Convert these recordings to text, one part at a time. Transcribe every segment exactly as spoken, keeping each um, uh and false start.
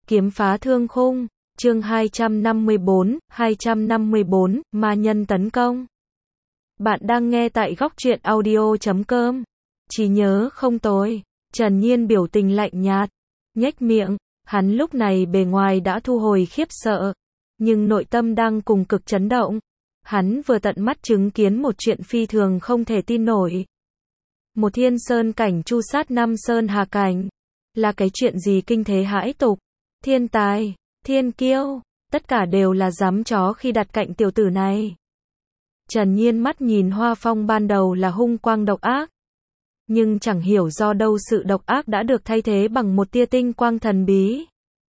Kiếm phá thương khung, chương hai trăm năm mươi bốn, hai trăm năm mươi bốn, ma nhân tấn công. Bạn đang nghe tại góc truyện audio chấm com. Chỉ nhớ không tồi. Trần Nhiên biểu tình lạnh nhạt, nhếch miệng, hắn lúc này bề ngoài đã thu hồi khiếp sợ, nhưng nội tâm đang cùng cực chấn động. Hắn vừa tận mắt chứng kiến một chuyện phi thường không thể tin nổi. Một thiên sơn cảnh chu sát năm sơn hà cảnh, là cái chuyện gì kinh thế hãi tục. Thiên tài, thiên kiêu, tất cả đều là giám chó khi đặt cạnh tiểu tử này. Trần Nhiên mắt nhìn Hoa Phong ban đầu là hung quang độc ác, nhưng chẳng hiểu do đâu sự độc ác đã được thay thế bằng một tia tinh quang thần bí.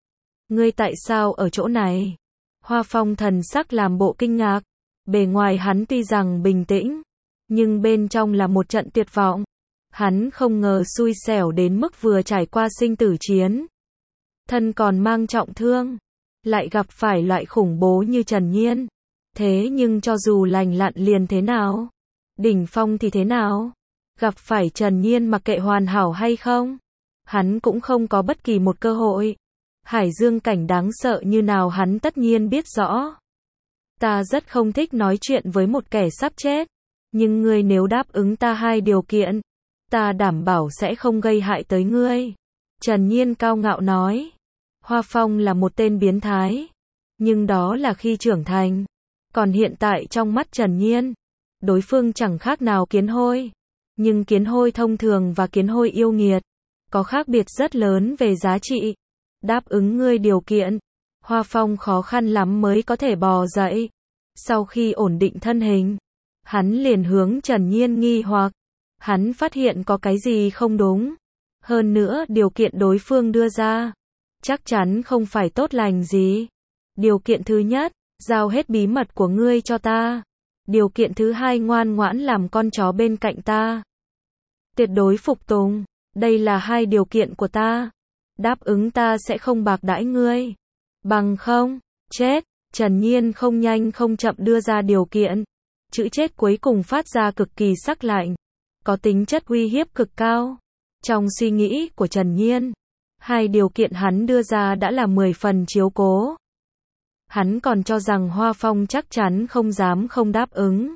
Ngươi tại sao ở chỗ này? Hoa Phong thần sắc làm bộ kinh ngạc, bề ngoài hắn tuy rằng bình tĩnh, nhưng bên trong là một trận tuyệt vọng. Hắn không ngờ xui xẻo đến mức vừa trải qua sinh tử chiến, thân còn mang trọng thương, lại gặp phải loại khủng bố như Trần Nhiên. Thế nhưng cho dù lành lặn liền thế nào, đỉnh phong thì thế nào, gặp phải Trần Nhiên mặc kệ hoàn hảo hay không, hắn cũng không có bất kỳ một cơ hội. Hải dương cảnh đáng sợ như nào hắn tất nhiên biết rõ. Ta rất không thích nói chuyện với một kẻ sắp chết, nhưng ngươi nếu đáp ứng ta hai điều kiện, ta đảm bảo sẽ không gây hại tới ngươi. Trần Nhiên cao ngạo nói. Hoa Phong là một tên biến thái, nhưng đó là khi trưởng thành. Còn hiện tại trong mắt Trần Nhiên, đối phương chẳng khác nào kiến hôi. Nhưng kiến hôi thông thường và kiến hôi yêu nghiệt có khác biệt rất lớn về giá trị. Đáp ứng ngươi điều kiện, Hoa Phong khó khăn lắm mới có thể bò dậy. Sau khi ổn định thân hình, hắn liền hướng Trần Nhiên nghi hoặc. Hắn phát hiện có cái gì không đúng. Hơn nữa điều kiện đối phương đưa ra chắc chắn không phải tốt lành gì. Điều kiện thứ nhất, giao hết bí mật của ngươi cho ta. Điều kiện thứ hai, ngoan ngoãn làm con chó bên cạnh ta. Tuyệt đối phục tùng. Đây là hai điều kiện của ta. Đáp ứng ta sẽ không bạc đãi ngươi. Bằng không, chết. Trần Nhiên không nhanh không chậm đưa ra điều kiện. Chữ chết cuối cùng phát ra cực kỳ sắc lạnh, có tính chất uy hiếp cực cao. Trong suy nghĩ của Trần Nhiên, hai điều kiện hắn đưa ra đã là mười phần chiếu cố. Hắn còn cho rằng Hoa Phong chắc chắn không dám không đáp ứng.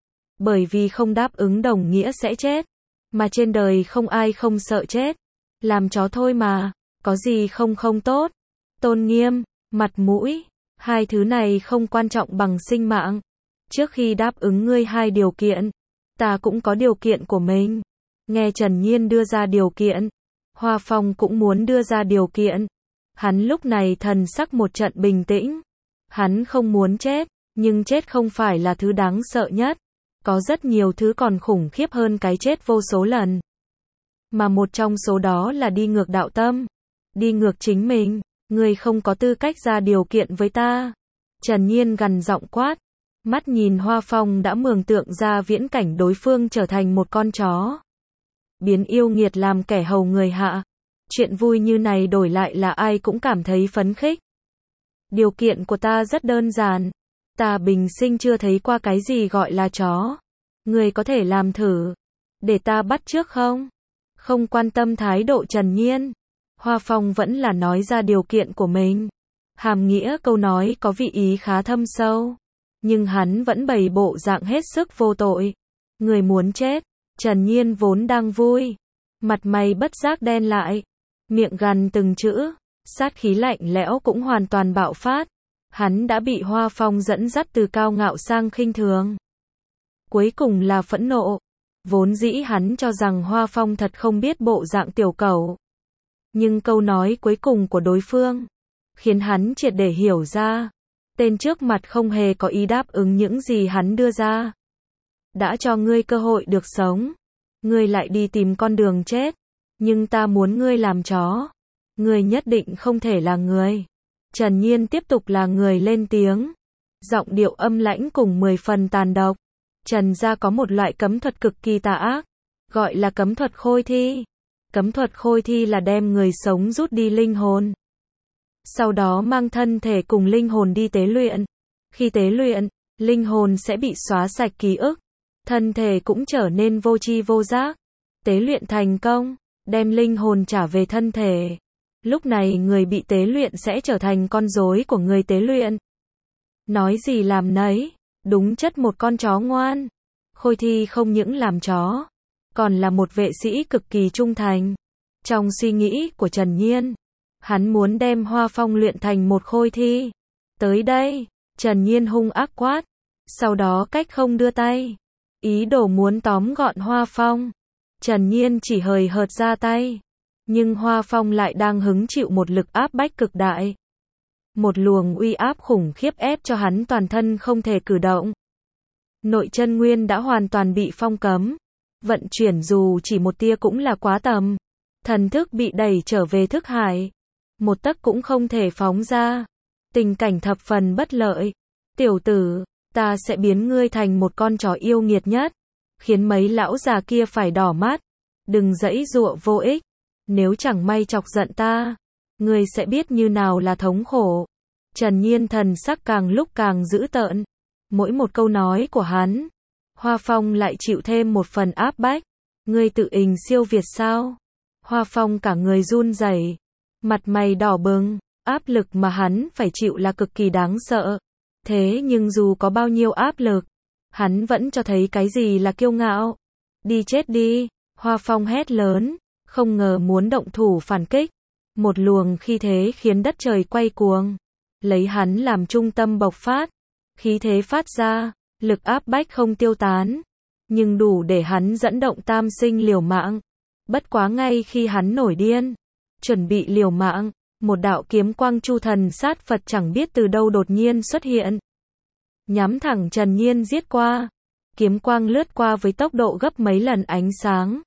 Bởi vì không đáp ứng đồng nghĩa sẽ chết. Mà trên đời không ai không sợ chết. Làm chó thôi mà, có gì không không tốt. Tôn nghiêm, mặt mũi, hai thứ này không quan trọng bằng sinh mạng. Trước khi đáp ứng ngươi hai điều kiện, ta cũng có điều kiện của mình. Nghe Trần Nhiên đưa ra điều kiện, Hoa Phong cũng muốn đưa ra điều kiện. Hắn lúc này thần sắc một trận bình tĩnh. Hắn không muốn chết, nhưng chết không phải là thứ đáng sợ nhất. Có rất nhiều thứ còn khủng khiếp hơn cái chết vô số lần. Mà một trong số đó là đi ngược đạo tâm, đi ngược chính mình. Ngươi không có tư cách ra điều kiện với ta. Trần Nhiên gằn giọng quát. Mắt nhìn Hoa Phong đã mường tượng ra viễn cảnh đối phương trở thành một con chó, biến yêu nghiệt làm kẻ hầu người hạ. Chuyện vui như này đổi lại là ai cũng cảm thấy phấn khích. Điều kiện của ta rất đơn giản. Ta bình sinh chưa thấy qua cái gì gọi là chó. Người có thể làm thử, để ta bắt chước không? Không quan tâm thái độ Trần Nhiên, Hoa Phong vẫn là nói ra điều kiện của mình. Hàm nghĩa câu nói có vị ý khá thâm sâu, nhưng hắn vẫn bày bộ dạng hết sức vô tội. Người muốn chết. Trần Nhiên vốn đang vui, mặt mày bất giác đen lại, miệng gằn từng chữ, sát khí lạnh lẽo cũng hoàn toàn bạo phát. Hắn đã bị Hoa Phong dẫn dắt từ cao ngạo sang khinh thường, cuối cùng là phẫn nộ. Vốn dĩ hắn cho rằng Hoa Phong thật không biết bộ dạng tiểu cẩu, nhưng câu nói cuối cùng của đối phương khiến hắn triệt để hiểu ra, tên trước mặt không hề có ý đáp ứng những gì hắn đưa ra. Đã cho ngươi cơ hội được sống, ngươi lại đi tìm con đường chết. Nhưng ta muốn ngươi làm chó. Ngươi nhất định không thể là người. Trần Nhiên tiếp tục là người lên tiếng, giọng điệu âm lãnh cùng mười phần tàn độc. Trần gia có một loại cấm thuật cực kỳ tà ác, gọi là cấm thuật khôi thi. Cấm thuật khôi thi là đem người sống rút đi linh hồn, sau đó mang thân thể cùng linh hồn đi tế luyện. Khi tế luyện, linh hồn sẽ bị xóa sạch ký ức, thân thể cũng trở nên vô tri vô giác. Tế luyện thành công, đem linh hồn trả về thân thể. Lúc này người bị tế luyện sẽ trở thành con rối của người tế luyện. Nói gì làm nấy, đúng chất một con chó ngoan. Khôi Thi không những làm chó, còn là một vệ sĩ cực kỳ trung thành. Trong suy nghĩ của Trần Nhiên, hắn muốn đem Hoa Phong luyện thành một Khôi Thi. Tới đây, Trần Nhiên hung ác quát, sau đó cách không đưa tay, ý đồ muốn tóm gọn Hoa Phong. Trần Nhiên chỉ hời hợt ra tay, nhưng Hoa Phong lại đang hứng chịu một lực áp bách cực đại. Một luồng uy áp khủng khiếp ép cho hắn toàn thân không thể cử động. Nội chân nguyên đã hoàn toàn bị phong cấm. Vận chuyển dù chỉ một tia cũng là quá tầm. Thần thức bị đẩy trở về thức hải. Một tấc cũng không thể phóng ra. Tình cảnh thập phần bất lợi. Tiểu tử, ta sẽ biến ngươi thành một con chó yêu nghiệt nhất. Khiến mấy lão già kia phải đỏ mắt. Đừng giãy giụa vô ích. Nếu chẳng may chọc giận ta, ngươi sẽ biết như nào là thống khổ. Trần Nhiên thần sắc càng lúc càng dữ tợn. Mỗi một câu nói của hắn, Hoa Phong lại chịu thêm một phần áp bách. Ngươi tự ình siêu việt sao? Hoa Phong cả người run rẩy, mặt mày đỏ bừng, áp lực mà hắn phải chịu là cực kỳ đáng sợ. Thế nhưng dù có bao nhiêu áp lực, hắn vẫn cho thấy cái gì là kiêu ngạo. Đi chết đi, Hoa Phong hét lớn, không ngờ muốn động thủ phản kích. Một luồng khí thế khiến đất trời quay cuồng, lấy hắn làm trung tâm bộc phát. Khí thế phát ra, lực áp bách không tiêu tán, nhưng đủ để hắn dẫn động tam sinh liều mạng. Bất quá ngay khi hắn nổi điên, chuẩn bị liều mạng, một đạo kiếm quang chu thần sát Phật chẳng biết từ đâu đột nhiên xuất hiện. Nhắm thẳng Trần Nhiên giết qua. Kiếm quang lướt qua với tốc độ gấp mấy lần ánh sáng.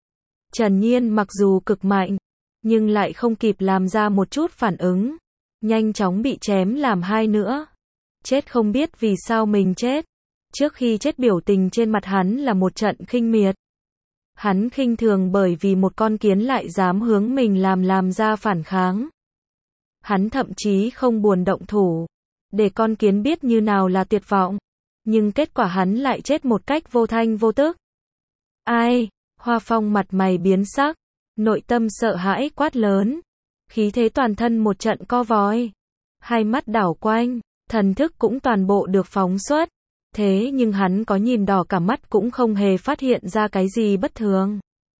Trần Nhiên mặc dù cực mạnh, nhưng lại không kịp làm ra một chút phản ứng. Nhanh chóng bị chém làm hai nữa. Chết không biết vì sao mình chết. Trước khi chết biểu tình trên mặt hắn là một trận khinh miệt. Hắn khinh thường bởi vì một con kiến lại dám hướng mình làm làm ra phản kháng. Hắn thậm chí không buồn động thủ, để con kiến biết như nào là tuyệt vọng. Nhưng kết quả hắn lại chết một cách vô thanh vô tức. Ai? Hoa Phong mặt mày biến sắc, nội tâm sợ hãi quát lớn. Khí thế toàn thân một trận co vòi. Hai mắt đảo quanh, thần thức cũng toàn bộ được phóng xuất. Thế nhưng hắn có nhìn đỏ cả mắt cũng không hề phát hiện ra cái gì bất thường.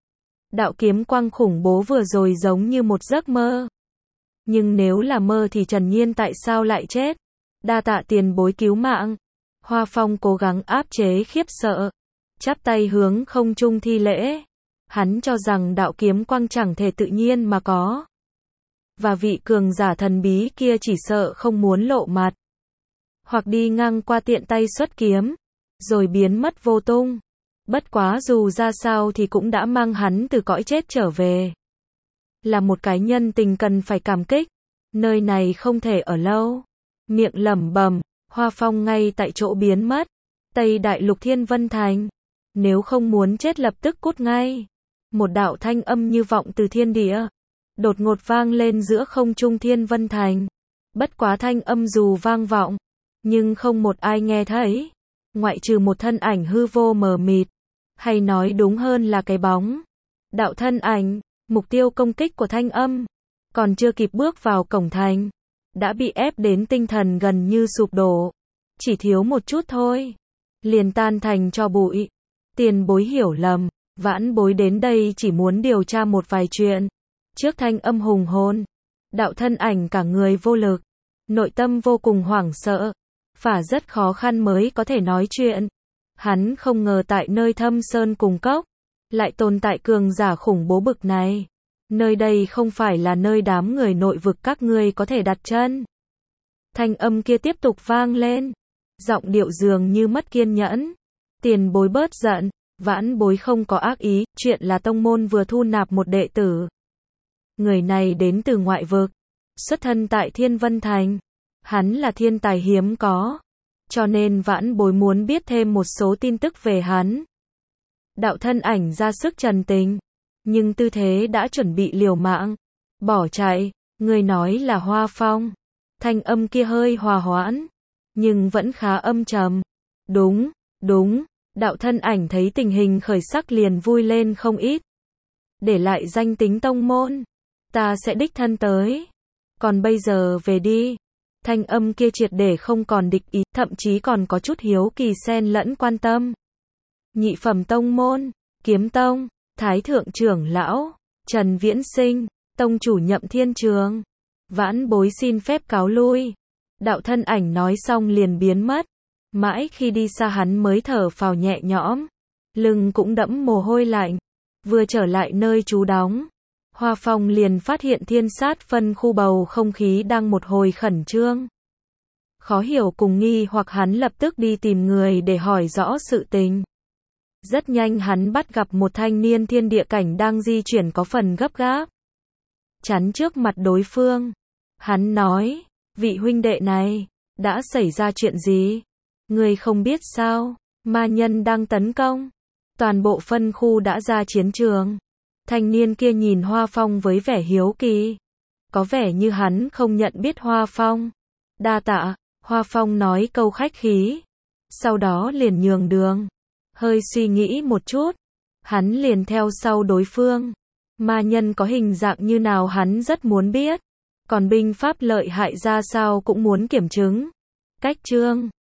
Đạo kiếm quang khủng bố vừa rồi giống như một giấc mơ. Nhưng nếu là mơ thì Trần Nhiên tại sao lại chết? Đa tạ tiền bối cứu mạng. Hoa Phong cố gắng áp chế khiếp sợ, chắp tay hướng không trung thi lễ. Hắn cho rằng đạo kiếm quang chẳng thể tự nhiên mà có. Và vị cường giả thần bí kia chỉ sợ không muốn lộ mặt. Hoặc đi ngang qua tiện tay xuất kiếm, rồi biến mất vô tung. Bất quá dù ra sao thì cũng đã mang hắn từ cõi chết trở về. Là một cái nhân tình cần phải cảm kích. Nơi này không thể ở lâu. Miệng lẩm bẩm, Hoa Phong ngay tại chỗ biến mất. Tây Đại Lục Thiên Vân Thành. Nếu không muốn chết lập tức cút ngay. Một đạo thanh âm như vọng từ thiên địa, đột ngột vang lên giữa không trung Thiên Vân Thành. Bất quá thanh âm dù vang vọng, nhưng không một ai nghe thấy. Ngoại trừ một thân ảnh hư vô mờ mịt. Hay nói đúng hơn là cái bóng. Đạo thân ảnh, mục tiêu công kích của thanh âm. Còn chưa kịp bước vào cổng thành, đã bị ép đến tinh thần gần như sụp đổ. Chỉ thiếu một chút thôi, liền tan thành tro bụi. Tiền bối hiểu lầm, vãn bối đến đây chỉ muốn điều tra một vài chuyện. Trước thanh âm hùng hồn, đạo thân ảnh cả người vô lực, nội tâm vô cùng hoảng sợ, phả rất khó khăn mới có thể nói chuyện. Hắn không ngờ tại nơi thâm sơn cùng cốc, lại tồn tại cường giả khủng bố bực này. Nơi đây không phải là nơi đám người nội vực các ngươi có thể đặt chân. Thanh âm kia tiếp tục vang lên, giọng điệu dường như mất kiên nhẫn. Tiền bối bớt giận, vãn bối không có ác ý, chuyện là tông môn vừa thu nạp một đệ tử. Người này đến từ ngoại vực, xuất thân tại Thiên Vân Thành. Hắn là thiên tài hiếm có, cho nên vãn bối muốn biết thêm một số tin tức về hắn. Đạo thân ảnh ra sức trần tình, nhưng tư thế đã chuẩn bị liều mạng, bỏ chạy. Người nói là Hoa Phong. Thanh âm kia hơi hòa hoãn, nhưng vẫn khá âm trầm. Đúng, đúng. Đạo thân ảnh thấy tình hình khởi sắc liền vui lên không ít. Để lại danh tính tông môn, Ta sẽ đích thân tới. Còn bây giờ về đi. Thanh âm kia triệt để không còn địch ý, thậm chí còn có chút hiếu kỳ xen lẫn quan tâm. Nhị phẩm tông môn, Kiếm Tông, Thái thượng trưởng lão, Trần Viễn Sinh, tông chủ Nhậm Thiên Trường. Vãn bối xin phép cáo lui. Đạo thân ảnh nói xong liền biến mất. Mãi khi đi xa hắn mới thở phào nhẹ nhõm. Lưng cũng đẫm mồ hôi lạnh. Vừa trở lại nơi trú đóng, Hoa Phong liền phát hiện thiên sát phân khu bầu không khí đang một hồi khẩn trương. Khó hiểu cùng nghi hoặc hắn lập tức đi tìm người để hỏi rõ sự tình. Rất nhanh hắn bắt gặp một thanh niên thiên địa cảnh đang di chuyển có phần gấp gáp. Chắn trước mặt đối phương. Hắn nói, vị huynh đệ này, đã xảy ra chuyện gì? Người không biết sao, ma nhân đang tấn công. Toàn bộ phân khu đã ra chiến trường. Thanh niên kia nhìn Hoa Phong với vẻ hiếu kỳ. Có vẻ như hắn không nhận biết Hoa Phong. Đa tạ, Hoa Phong nói câu khách khí. Sau đó liền nhường đường. Hơi suy nghĩ một chút. Hắn liền theo sau đối phương. Ma nhân có hình dạng như nào hắn rất muốn biết. Còn binh pháp lợi hại ra sao cũng muốn kiểm chứng. Cách chương